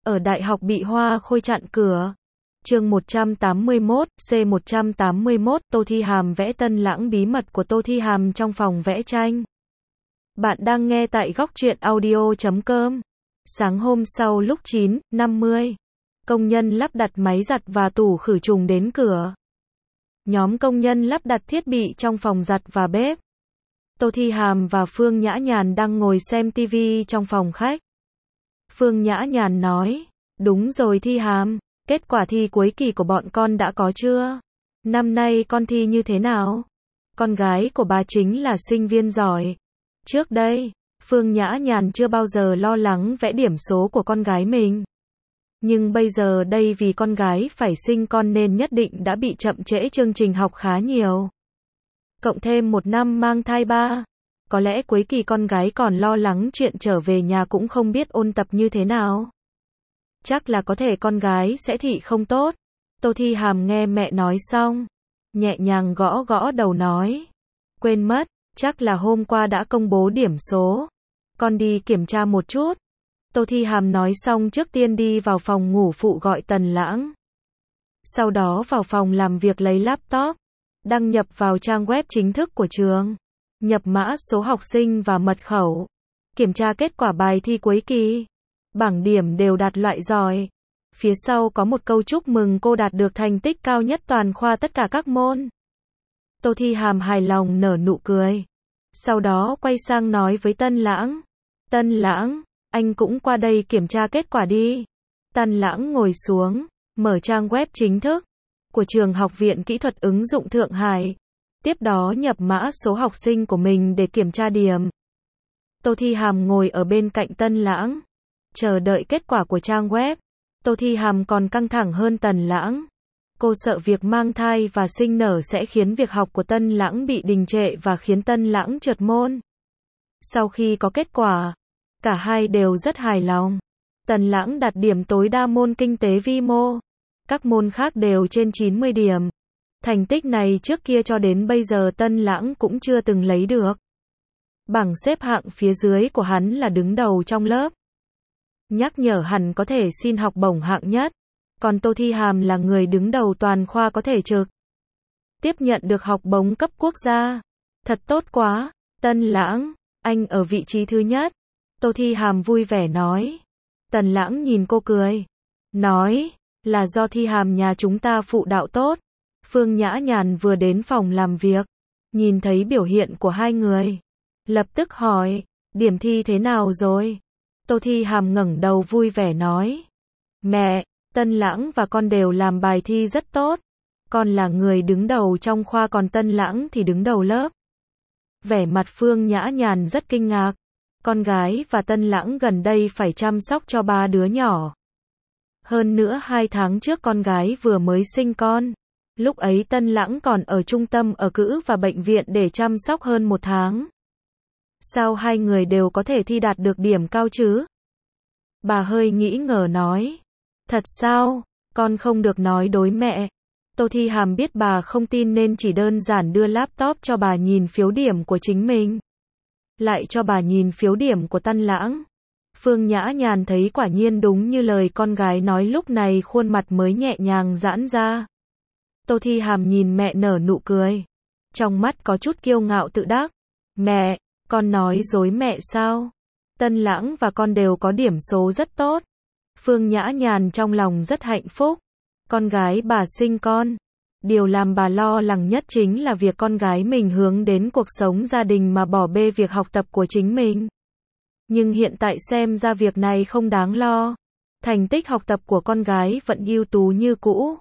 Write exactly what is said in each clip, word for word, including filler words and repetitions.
Ở đại học bị Hoa Khôi chặn cửa. Chương một trăm tám mươi mốt, C một trăm tám mươi mốt, Tô Thi Hàm vẽ Tân Lãng bí mật của Tô Thi Hàm trong phòng vẽ tranh. Bạn đang nghe tại góc truyện audio chấm com. Sáng hôm sau lúc chín năm mươi, công nhân lắp đặt máy giặt và tủ khử trùng đến cửa. Nhóm công nhân lắp đặt thiết bị trong phòng giặt và bếp. Tô Thi Hàm và Phương Nhã Nhàn đang ngồi xem tivi trong phòng khách. Phương Nhã Nhàn nói, đúng rồi Thi Hàm, kết quả thi cuối kỳ của bọn con đã có chưa? Năm nay con thi như thế nào? Con gái của bà chính là sinh viên giỏi. Trước đây, Phương Nhã Nhàn chưa bao giờ lo lắng vẽ điểm số của con gái mình. Nhưng bây giờ đây vì con gái phải sinh con nên nhất định đã bị chậm trễ chương trình học khá nhiều. Cộng thêm một năm mang thai ba. Có lẽ cuối kỳ con gái còn lo lắng chuyện trở về nhà cũng không biết ôn tập như thế nào. Chắc là có thể con gái sẽ thị không tốt. Tô Thi Hàm nghe mẹ nói xong, nhẹ nhàng gõ gõ đầu nói. Quên mất, chắc là hôm qua đã công bố điểm số. Con đi kiểm tra một chút. Tô Thi Hàm nói xong trước tiên đi vào phòng ngủ phụ gọi Tần Lãng. Sau đó vào phòng làm việc lấy laptop, đăng nhập vào trang web chính thức của trường. Nhập mã số học sinh và mật khẩu. Kiểm tra kết quả bài thi cuối kỳ. Bảng điểm đều đạt loại giỏi. Phía sau có một câu chúc mừng cô đạt được thành tích cao nhất toàn khoa tất cả các môn. Tô Thi Hàm hài lòng nở nụ cười. Sau đó quay sang nói với Tân Lãng. Tân Lãng, anh cũng qua đây kiểm tra kết quả đi. Tân Lãng ngồi xuống, mở trang web chính thức của trường Học viện Kỹ thuật ứng dụng Thượng Hải. Tiếp đó nhập mã số học sinh của mình để kiểm tra điểm. Tô Thi Hàm ngồi ở bên cạnh Tân Lãng, chờ đợi kết quả của trang web. Tô Thi Hàm còn căng thẳng hơn Tần Lãng. Cô sợ việc mang thai và sinh nở sẽ khiến việc học của Tân Lãng bị đình trệ và khiến Tân Lãng trượt môn. Sau khi có kết quả, cả hai đều rất hài lòng. Tần Lãng đạt điểm tối đa môn kinh tế vi mô. Các môn khác đều trên chín mươi điểm. Thành tích này trước kia cho đến bây giờ Tân Lãng cũng chưa từng lấy được. Bảng xếp hạng phía dưới của hắn là đứng đầu trong lớp. Nhắc nhở hẳn có thể xin học bổng hạng nhất. Còn Tô Thi Hàm là người đứng đầu toàn khoa có thể trực tiếp nhận được học bổng cấp quốc gia. Thật tốt quá, Tân Lãng, anh ở vị trí thứ nhất. Tô Thi Hàm vui vẻ nói. Tần Lãng nhìn cô cười. Nói, là do Thi Hàm nhà chúng ta phụ đạo tốt. Phương Nhã Nhàn vừa đến phòng làm việc, nhìn thấy biểu hiện của hai người. Lập tức hỏi, điểm thi thế nào rồi? Tô Thi Hàm ngẩng đầu vui vẻ nói. Mẹ, Tân Lãng và con đều làm bài thi rất tốt. Con là người đứng đầu trong khoa còn Tân Lãng thì đứng đầu lớp. Vẻ mặt Phương Nhã Nhàn rất kinh ngạc. Con gái và Tân Lãng gần đây phải chăm sóc cho ba đứa nhỏ. Hơn nữa hai tháng trước con gái vừa mới sinh con. Lúc ấy Tân Lãng còn ở trung tâm ở cữ và bệnh viện để chăm sóc hơn một tháng. Sao hai người đều có thể thi đạt được điểm cao chứ? Bà hơi nghĩ ngờ nói. Thật sao? Con không được nói đối mẹ. Tô Thi Hàm biết bà không tin nên chỉ đơn giản đưa laptop cho bà nhìn phiếu điểm của chính mình. Lại cho bà nhìn phiếu điểm của Tân Lãng. Phương Nhã Nhàn thấy quả nhiên đúng như lời con gái nói lúc này khuôn mặt mới nhẹ nhàng giãn ra. Tô Thi Hàm nhìn mẹ nở nụ cười. Trong mắt có chút kiêu ngạo tự đắc. Mẹ, con nói dối mẹ sao? Tân Lãng và con đều có điểm số rất tốt. Phương Nhã Nhàn trong lòng rất hạnh phúc. Con gái bà sinh con. Điều làm bà lo lắng nhất chính là việc con gái mình hướng đến cuộc sống gia đình mà bỏ bê việc học tập của chính mình. Nhưng hiện tại xem ra việc này không đáng lo. Thành tích học tập của con gái vẫn ưu tú như cũ.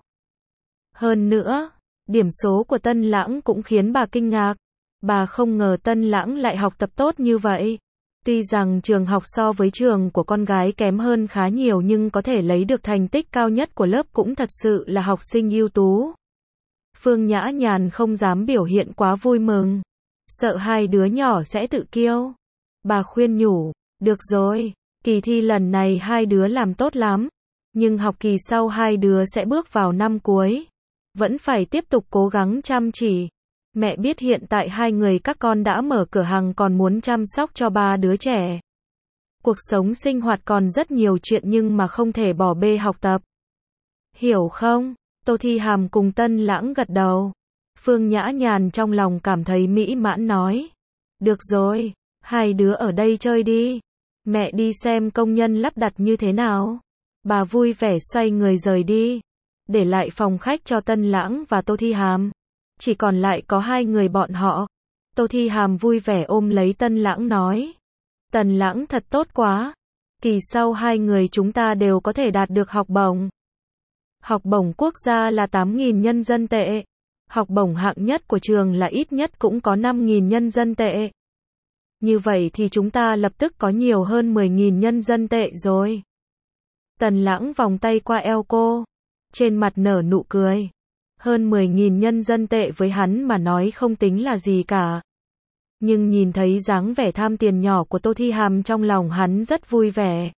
Hơn nữa, điểm số của Tân Lãng cũng khiến bà kinh ngạc. Bà không ngờ Tân Lãng lại học tập tốt như vậy. Tuy rằng trường học so với trường của con gái kém hơn khá nhiều nhưng có thể lấy được thành tích cao nhất của lớp cũng thật sự là học sinh ưu tú. Phương Nhã Nhàn không dám biểu hiện quá vui mừng. Sợ hai đứa nhỏ sẽ tự kiêu. Bà khuyên nhủ, được rồi, kỳ thi lần này hai đứa làm tốt lắm. Nhưng học kỳ sau hai đứa sẽ bước vào năm cuối. Vẫn phải tiếp tục cố gắng chăm chỉ. Mẹ biết hiện tại hai người các con đã mở cửa hàng còn muốn chăm sóc cho ba đứa trẻ. Cuộc sống sinh hoạt còn rất nhiều chuyện nhưng mà không thể bỏ bê học tập. Hiểu không? Tô Thi Hàm cùng Tân Lãng gật đầu. Phương Nhã Nhàn trong lòng cảm thấy mỹ mãn nói. Được rồi, hai đứa ở đây chơi đi. Mẹ đi xem công nhân lắp đặt như thế nào. Bà vui vẻ xoay người rời đi. Để lại phòng khách cho Tân Lãng và Tô Thi Hàm. Chỉ còn lại có hai người bọn họ. Tô Thi Hàm vui vẻ ôm lấy Tân Lãng nói. Tân Lãng thật tốt quá. Kỳ sau hai người chúng ta đều có thể đạt được học bổng. Học bổng quốc gia là tám nghìn nhân dân tệ. Học bổng hạng nhất của trường là ít nhất cũng có năm nghìn nhân dân tệ. Như vậy thì chúng ta lập tức có nhiều hơn mười nghìn nhân dân tệ rồi. Tần Lãng vòng tay qua eo cô. Trên mặt nở nụ cười. Hơn mười nghìn nhân dân tệ với hắn mà nói không tính là gì cả. Nhưng nhìn thấy dáng vẻ tham tiền nhỏ của Tô Thi Hàm trong lòng hắn rất vui vẻ.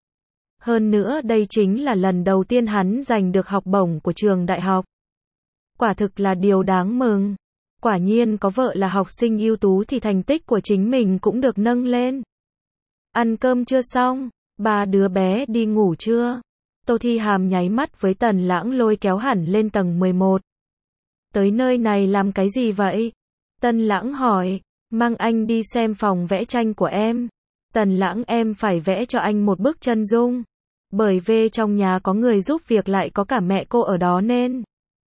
Hơn nữa đây chính là lần đầu tiên hắn giành được học bổng của trường đại học. Quả thực là điều đáng mừng. Quả nhiên có vợ là học sinh ưu tú thì thành tích của chính mình cũng được nâng lên. Ăn cơm chưa xong? Ba đứa bé đi ngủ chưa? Tô Thi Hàm nháy mắt với Tần Lãng lôi kéo hẳn lên tầng mười một. Tới nơi này làm cái gì vậy? Tần Lãng hỏi. Mang anh đi xem phòng vẽ tranh của em. Tần Lãng em phải vẽ cho anh một bức chân dung. Bởi vì trong nhà có người giúp việc lại có cả mẹ cô ở đó nên.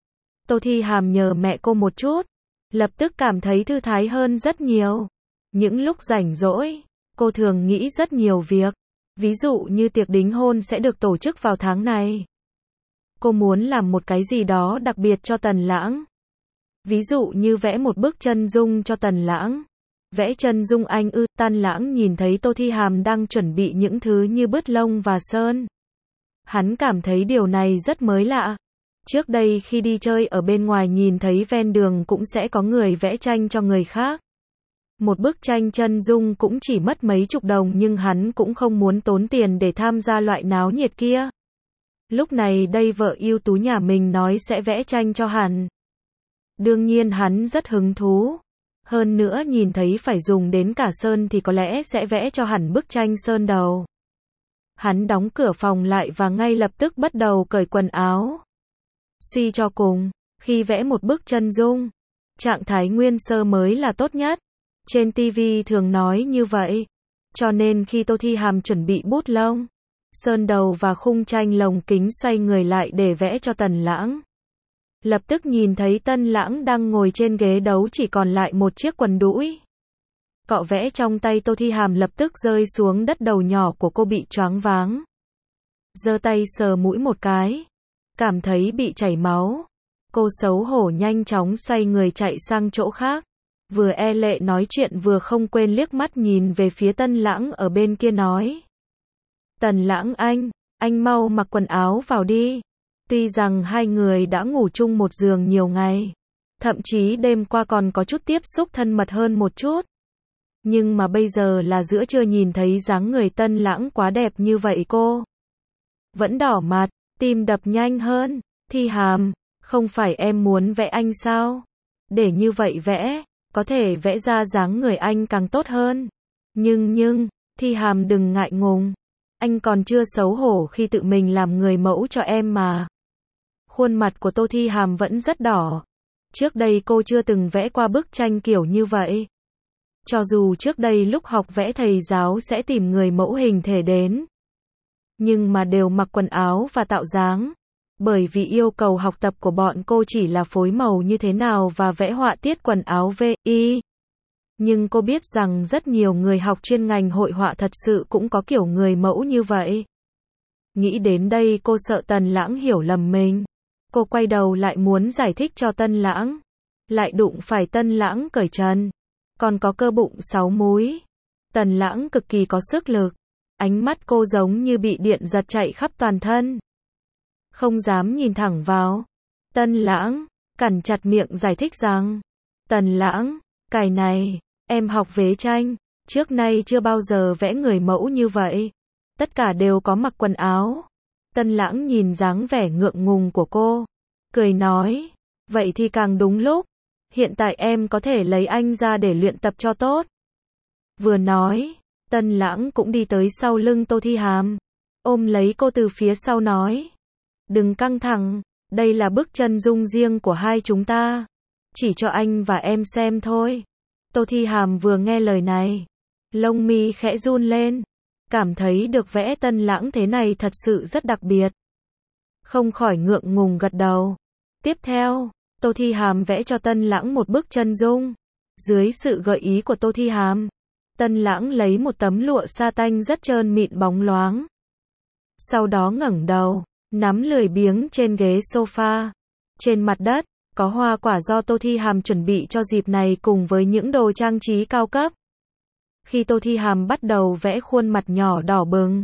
Tô Thi Hàm nhờ mẹ cô một chút. Lập tức cảm thấy thư thái hơn rất nhiều. Những lúc rảnh rỗi, cô thường nghĩ rất nhiều việc. Ví dụ như tiệc đính hôn sẽ được tổ chức vào tháng này. Cô muốn làm một cái gì đó đặc biệt cho Tần Lãng. Ví dụ như vẽ một bức chân dung cho Tần Lãng. Vẽ chân dung anh ư? Tần Lãng nhìn thấy Tô Thi Hàm đang chuẩn bị những thứ như bút lông và sơn. Hắn cảm thấy điều này rất mới lạ. Trước đây khi đi chơi ở bên ngoài nhìn thấy ven đường cũng sẽ có người vẽ tranh cho người khác. Một bức tranh chân dung cũng chỉ mất mấy chục đồng nhưng hắn cũng không muốn tốn tiền để tham gia loại náo nhiệt kia. Lúc này đây vợ ưu tú nhà mình nói sẽ vẽ tranh cho hắn. Đương nhiên hắn rất hứng thú. Hơn nữa nhìn thấy phải dùng đến cả sơn thì có lẽ sẽ vẽ cho hẳn bức tranh sơn đầu. Hắn đóng cửa phòng lại và ngay lập tức bắt đầu cởi quần áo. Suy cho cùng, khi vẽ một bức chân dung, trạng thái nguyên sơ mới là tốt nhất. Trên ti vi thường nói như vậy. Cho nên khi Tô Thi Hàm chuẩn bị bút lông, sơn đầu và khung tranh lồng kính xoay người lại để vẽ cho Tần Lãng. Lập tức nhìn thấy Tân Lãng đang ngồi trên ghế đấu chỉ còn lại một chiếc quần đũi. Cọ vẽ trong tay Tô Thi Hàm lập tức rơi xuống đất, đầu nhỏ của cô bị choáng váng. Giơ tay sờ mũi một cái. Cảm thấy bị chảy máu. Cô xấu hổ nhanh chóng xoay người chạy sang chỗ khác. Vừa e lệ nói chuyện vừa không quên liếc mắt nhìn về phía Tân Lãng ở bên kia nói. Tần Lãng anh, anh mau mặc quần áo vào đi. Tuy rằng hai người đã ngủ chung một giường nhiều ngày. Thậm chí đêm qua còn có chút tiếp xúc thân mật hơn một chút. Nhưng mà bây giờ là giữa trưa nhìn thấy dáng người Tân Lãng quá đẹp như vậy cô vẫn đỏ mặt, tim đập nhanh hơn. Thi Hàm, không phải em muốn vẽ anh sao? Để như vậy vẽ, có thể vẽ ra dáng người anh càng tốt hơn. Nhưng nhưng, Thi Hàm đừng ngại ngùng. Anh còn chưa xấu hổ khi tự mình làm người mẫu cho em mà. Khuôn mặt của Tô Thi Hàm vẫn rất đỏ. Trước đây cô chưa từng vẽ qua bức tranh kiểu như vậy. Cho dù trước đây lúc học vẽ thầy giáo sẽ tìm người mẫu hình thể đến. Nhưng mà đều mặc quần áo và tạo dáng. Bởi vì yêu cầu học tập của bọn cô chỉ là phối màu như thế nào và vẽ họa tiết quần áo vi. Nhưng cô biết rằng rất nhiều người học chuyên ngành hội họa thật sự cũng có kiểu người mẫu như vậy. Nghĩ đến đây cô sợ Tần Lãng hiểu lầm mình. Cô quay đầu lại muốn giải thích cho Tân Lãng. Lại đụng phải Tân Lãng cởi trần. Còn có cơ bụng sáu múi. Tần Lãng cực kỳ có sức lực. Ánh mắt cô giống như bị điện giật chạy khắp toàn thân. Không dám nhìn thẳng vào. Tân Lãng, cằn chặt miệng giải thích rằng. Tần Lãng, cái này, em học vẽ tranh. Trước nay chưa bao giờ vẽ người mẫu như vậy. Tất cả đều có mặc quần áo. Tân Lãng nhìn dáng vẻ ngượng ngùng của cô. Cười nói. Vậy thì càng đúng lúc. Hiện tại em có thể lấy anh ra để luyện tập cho tốt. Vừa nói, Tân Lãng cũng đi tới sau lưng Tô Thi Hàm, ôm lấy cô từ phía sau nói. Đừng căng thẳng, đây là bức chân dung riêng của hai chúng ta. Chỉ cho anh và em xem thôi. Tô Thi Hàm vừa nghe lời này, lông mi khẽ run lên, cảm thấy được vẽ Tân Lãng thế này thật sự rất đặc biệt. Không khỏi ngượng ngùng gật đầu. Tiếp theo, Tô Thi Hàm vẽ cho Tân Lãng một bức chân dung. Dưới sự gợi ý của Tô Thi Hàm, Tân Lãng lấy một tấm lụa sa tanh rất trơn mịn bóng loáng. Sau đó ngẩng đầu, nắm lười biếng trên ghế sofa. Trên mặt đất, có hoa quả do Tô Thi Hàm chuẩn bị cho dịp này cùng với những đồ trang trí cao cấp. Khi Tô Thi Hàm bắt đầu vẽ khuôn mặt nhỏ đỏ bừng,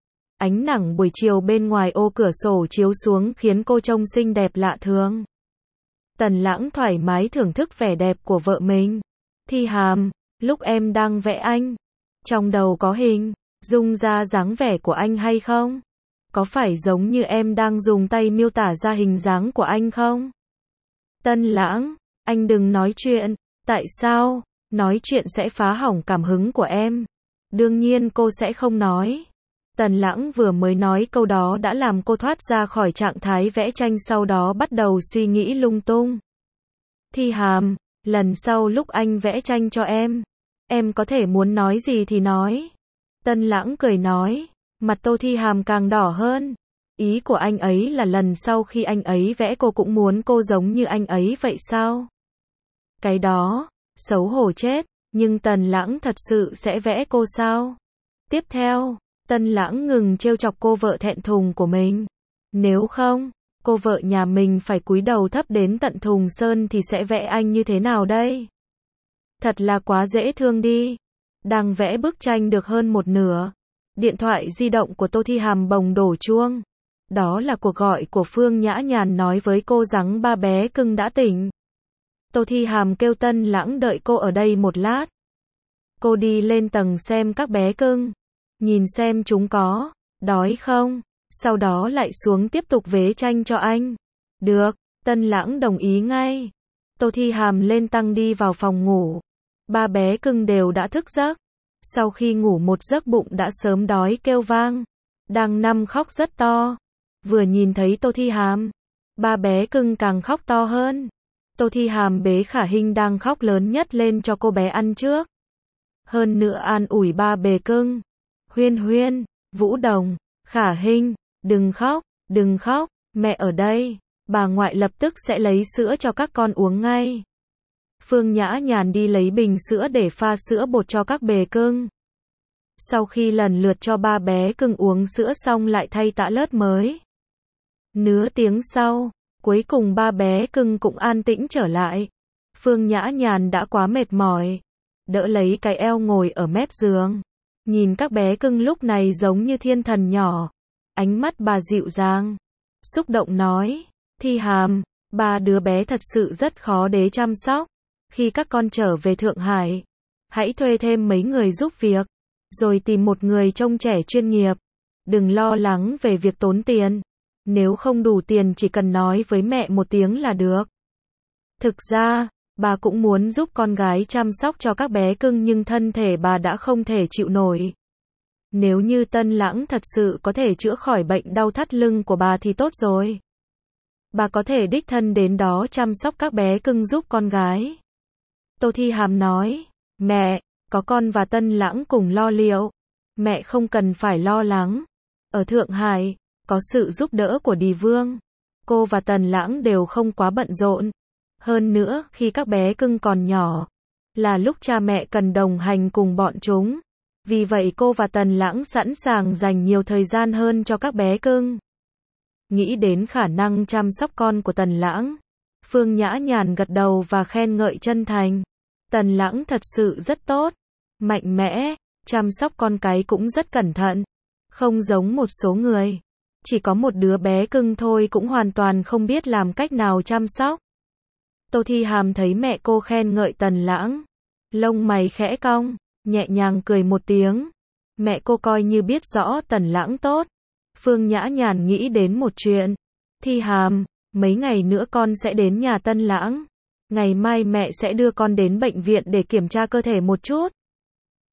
ánh nắng buổi chiều bên ngoài ô cửa sổ chiếu xuống khiến cô trông xinh đẹp lạ thường. Tần Lãng thoải mái thưởng thức vẻ đẹp của vợ mình. Thi Hàm, lúc em đang vẽ anh, trong đầu có hình dung ra dáng vẻ của anh hay không? Có phải giống như em đang dùng tay miêu tả ra hình dáng của anh không? Tân Lãng, anh đừng nói chuyện. Tại sao? Nói chuyện sẽ phá hỏng cảm hứng của em. Đương nhiên cô sẽ không nói. Tần Lãng vừa mới nói câu đó đã làm cô thoát ra khỏi trạng thái vẽ tranh, sau đó bắt đầu suy nghĩ lung tung. Thi Hàm, lần sau lúc anh vẽ tranh cho em, em có thể muốn nói gì thì nói. Tân Lãng cười nói, mặt Tô Thi Hàm càng đỏ hơn. Ý của anh ấy là lần sau khi anh ấy vẽ cô cũng muốn cô giống như anh ấy vậy sao? Cái đó, xấu hổ chết, nhưng Tần Lãng thật sự sẽ vẽ cô sao? Tiếp theo, Tân Lãng ngừng trêu chọc cô vợ thẹn thùng của mình. Nếu không, cô vợ nhà mình phải cúi đầu thấp đến tận thùng sơn thì sẽ vẽ anh như thế nào đây? Thật là quá dễ thương đi. Đang vẽ bức tranh được hơn một nửa, điện thoại di động của Tô Thi Hàm bồng đổ chuông. Đó là cuộc gọi của Phương Nhã Nhàn nói với cô rằng ba bé cưng đã tỉnh. Tô Thi Hàm kêu Tân Lãng đợi cô ở đây một lát. Cô đi lên tầng xem các bé cưng, nhìn xem chúng có đói không, sau đó lại xuống tiếp tục vẽ tranh cho anh. Được, Tân Lãng đồng ý ngay. Tô Thi Hàm lên tăng đi vào phòng ngủ. Ba bé cưng đều đã thức giấc. Sau khi ngủ một giấc bụng đã sớm đói kêu vang, đang nằm khóc rất to. Vừa nhìn thấy Tô Thi Hàm, ba bé cưng càng khóc to hơn. Tô Thi Hàm bế Khả Hinh đang khóc lớn nhất lên cho cô bé ăn trước. Hơn nữa an ủi ba bé cưng. Huyên Huyên, Vũ Đồng, Khả Hinh, đừng khóc, đừng khóc, mẹ ở đây, bà ngoại lập tức sẽ lấy sữa cho các con uống ngay. Phương Nhã Nhàn đi lấy bình sữa để pha sữa bột cho các bé cưng. Sau khi lần lượt cho ba bé cưng uống sữa xong lại thay tã lót mới. Nửa tiếng sau, cuối cùng ba bé cưng cũng an tĩnh trở lại. Phương Nhã Nhàn đã quá mệt mỏi, đỡ lấy cái eo ngồi ở mép giường. Nhìn các bé cưng lúc này giống như thiên thần nhỏ. Ánh mắt bà dịu dàng, xúc động nói, Thi Hàm, ba đứa bé thật sự rất khó để chăm sóc. Khi các con trở về Thượng Hải, hãy thuê thêm mấy người giúp việc, rồi tìm một người trông trẻ chuyên nghiệp. Đừng lo lắng về việc tốn tiền. Nếu không đủ tiền chỉ cần nói với mẹ một tiếng là được. Thực ra, bà cũng muốn giúp con gái chăm sóc cho các bé cưng nhưng thân thể bà đã không thể chịu nổi. Nếu như Tân Lãng thật sự có thể chữa khỏi bệnh đau thắt lưng của bà thì tốt rồi. Bà có thể đích thân đến đó chăm sóc các bé cưng giúp con gái. Tô Thi Hàm nói, mẹ, có con và Tân Lãng cùng lo liệu. Mẹ không cần phải lo lắng. Ở Thượng Hải, có sự giúp đỡ của Đì Vương. Cô và Tần Lãng đều không quá bận rộn. Hơn nữa, khi các bé cưng còn nhỏ, là lúc cha mẹ cần đồng hành cùng bọn chúng. Vì vậy cô và Tần Lãng sẵn sàng dành nhiều thời gian hơn cho các bé cưng. Nghĩ đến khả năng chăm sóc con của Tần Lãng, Phương Nhã Nhàn gật đầu và khen ngợi chân thành. Tần Lãng thật sự rất tốt, mạnh mẽ, chăm sóc con cái cũng rất cẩn thận. Không giống một số người, chỉ có một đứa bé cưng thôi cũng hoàn toàn không biết làm cách nào chăm sóc. Tô Thi Hàm thấy mẹ cô khen ngợi Tần Lãng, lông mày khẽ cong, nhẹ nhàng cười một tiếng. Mẹ cô coi như biết rõ Tần Lãng tốt. Phương Nhã Nhàn nghĩ đến một chuyện. Thi Hàm, mấy ngày nữa con sẽ đến nhà Tân Lãng. Ngày mai mẹ sẽ đưa con đến bệnh viện để kiểm tra cơ thể một chút.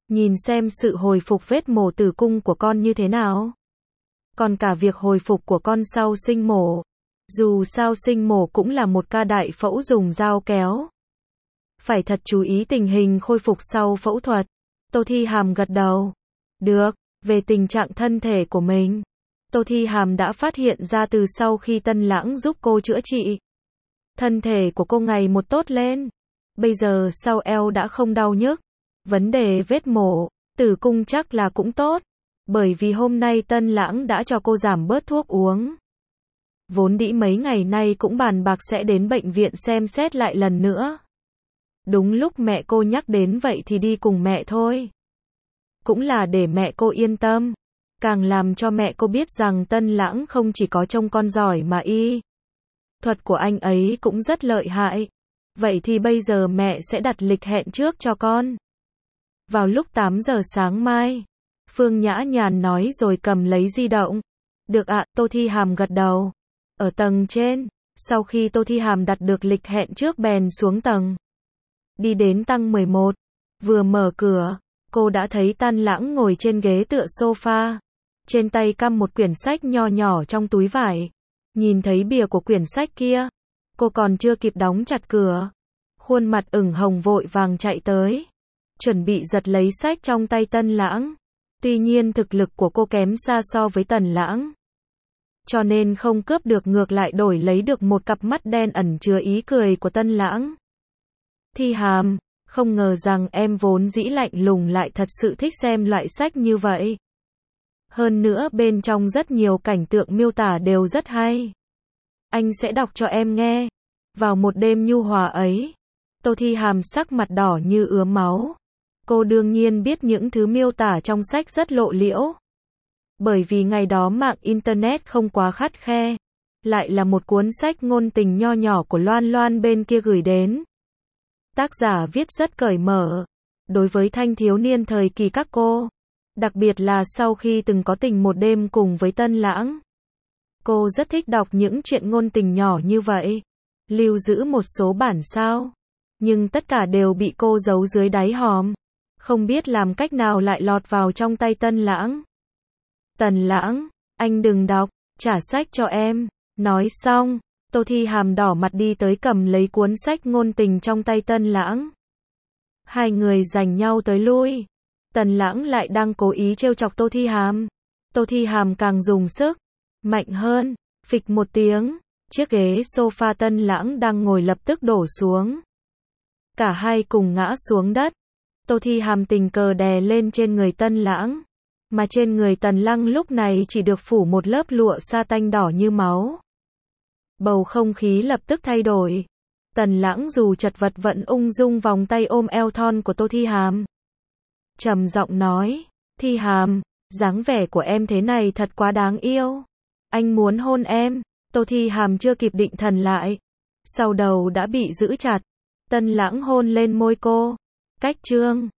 nhìn xem sự hồi phục vết mổ tử cung của con như thế nào. Còn cả việc hồi phục của con sau sinh mổ. Dù sao sinh mổ cũng là một ca đại phẫu dùng dao kéo. Phải thật chú ý tình hình khôi phục sau phẫu thuật. Tô Thi Hàm gật đầu. Được, về tình trạng thân thể của mình. Tô Thi Hàm đã phát hiện ra từ sau khi Tân Lãng giúp cô chữa trị. Thân thể của cô ngày một tốt lên. Bây giờ sau eo đã không đau nhức. Vấn đề vết mổ, tử cung chắc là cũng tốt. Bởi vì hôm nay Tân Lãng đã cho cô giảm bớt thuốc uống. Vốn dĩ mấy ngày nay cũng bàn bạc sẽ đến bệnh viện xem xét lại lần nữa. Đúng lúc mẹ cô nhắc đến vậy thì đi cùng mẹ thôi. Cũng là để mẹ cô yên tâm. Càng làm cho mẹ cô biết rằng Tân Lãng không chỉ có trông con giỏi mà y thuật của anh ấy cũng rất lợi hại. Vậy thì bây giờ mẹ sẽ đặt lịch hẹn trước cho con. Vào lúc tám giờ sáng mai. Phương Nhã Nhàn nói rồi cầm lấy di động. Được ạ, Tô Thi Hàm gật đầu. Ở tầng trên, sau khi Tô Thi Hàm đặt được lịch hẹn trước bèn xuống tầng. Đi đến tầng mười một. Vừa mở cửa, cô đã thấy Tân Lãng ngồi trên ghế tựa sofa. Trên tay căm một quyển sách nho nhỏ trong túi vải. Nhìn thấy bìa của quyển sách kia, cô còn chưa kịp đóng chặt cửa. Khuôn mặt ửng hồng vội vàng chạy tới. Chuẩn bị giật lấy sách trong tay Tân Lãng. Tuy nhiên thực lực của cô kém xa so với Tân Lãng. Cho nên không cướp được, ngược lại đổi lấy được một cặp mắt đen ẩn chứa ý cười của Tân Lãng. Thi Hàm, không ngờ rằng em vốn dĩ lạnh lùng lại thật sự thích xem loại sách như vậy. Hơn nữa bên trong rất nhiều cảnh tượng miêu tả đều rất hay. Anh sẽ đọc cho em nghe. Vào một đêm nhu hòa ấy, Tô Thi Hàm sắc mặt đỏ như ứa máu. Cô đương nhiên biết những thứ miêu tả trong sách rất lộ liễu. Bởi vì ngày đó mạng Internet không quá khắt khe. Lại là một cuốn sách ngôn tình nho nhỏ của Loan Loan bên kia gửi đến. Tác giả viết rất cởi mở. Đối với thanh thiếu niên thời kỳ các cô. Đặc biệt là sau khi từng có tình một đêm cùng với Tân Lãng. Cô rất thích đọc những chuyện ngôn tình nhỏ như vậy. Lưu giữ một số bản sao. Nhưng tất cả đều bị cô giấu dưới đáy hòm. Không biết làm cách nào lại lọt vào trong tay Tân Lãng. Tân Lãng, anh đừng đọc, trả sách cho em. Nói xong, Tô Thi Hàm đỏ mặt đi tới cầm lấy cuốn sách ngôn tình trong tay Tân Lãng. Hai người giành nhau tới lui. Tân Lãng lại đang cố ý trêu chọc Tô Thi Hàm. Tô Thi Hàm càng dùng sức, mạnh hơn, phịch một tiếng, chiếc ghế sofa Tân Lãng đang ngồi lập tức đổ xuống. Cả hai cùng ngã xuống đất. Tô Thi Hàm tình cờ đè lên trên người Tân Lãng, mà trên người Tần Lăng lúc này chỉ được phủ một lớp lụa sa tanh đỏ như máu. Bầu không khí lập tức thay đổi. Tần Lãng dù chật vật vẫn ung dung vòng tay ôm eo thon của Tô Thi Hàm. Trầm giọng nói, Thi Hàm, dáng vẻ của em thế này thật quá đáng yêu. Anh muốn hôn em. Tô Thi Hàm chưa kịp định thần lại. Sau đầu đã bị giữ chặt. Tân Lãng hôn lên môi cô. Cách chương